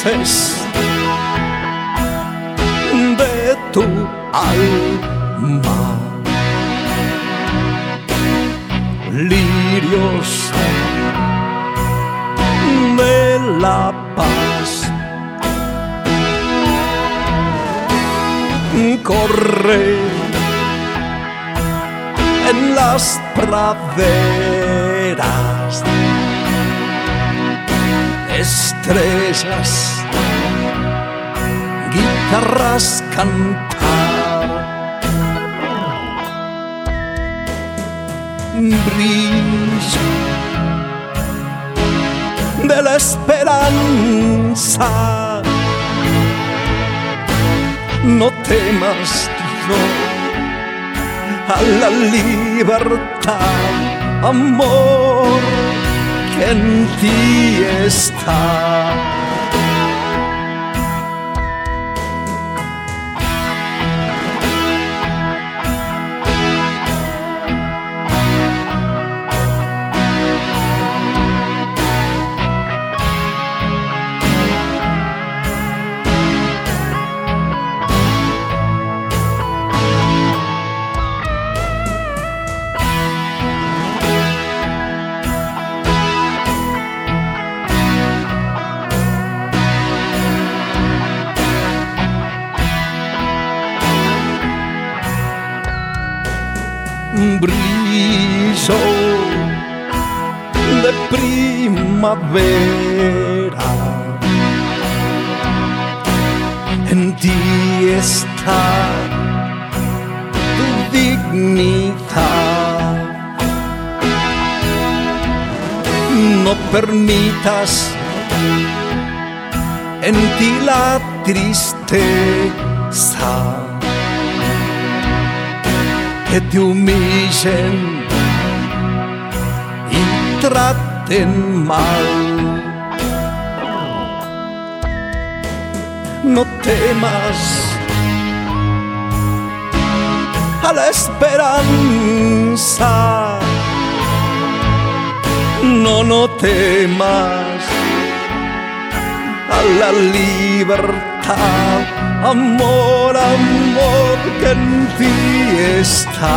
voces de tu alma, lirios de la paz. Corre en las praderas, estrellas, guitarras cantar, brillo de la esperanza. No temas, yo a la libertad, amor, que en ti está. Brillo de primavera, en ti está tu dignidad. No permitas en ti la tristeza, que te humillen y traten mal. No temas a la esperanza, no temas a la libertad. Amor, amor, que en ti está.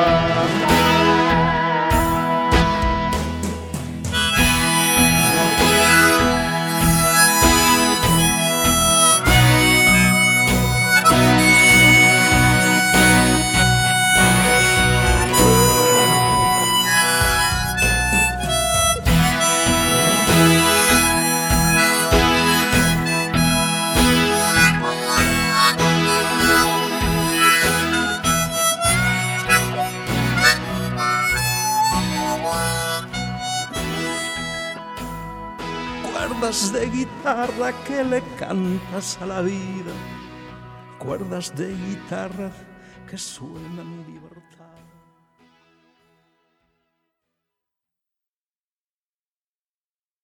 Cuerdas de guitarra que le cantas a la vida, cuerdas de guitarra que suenan libertad.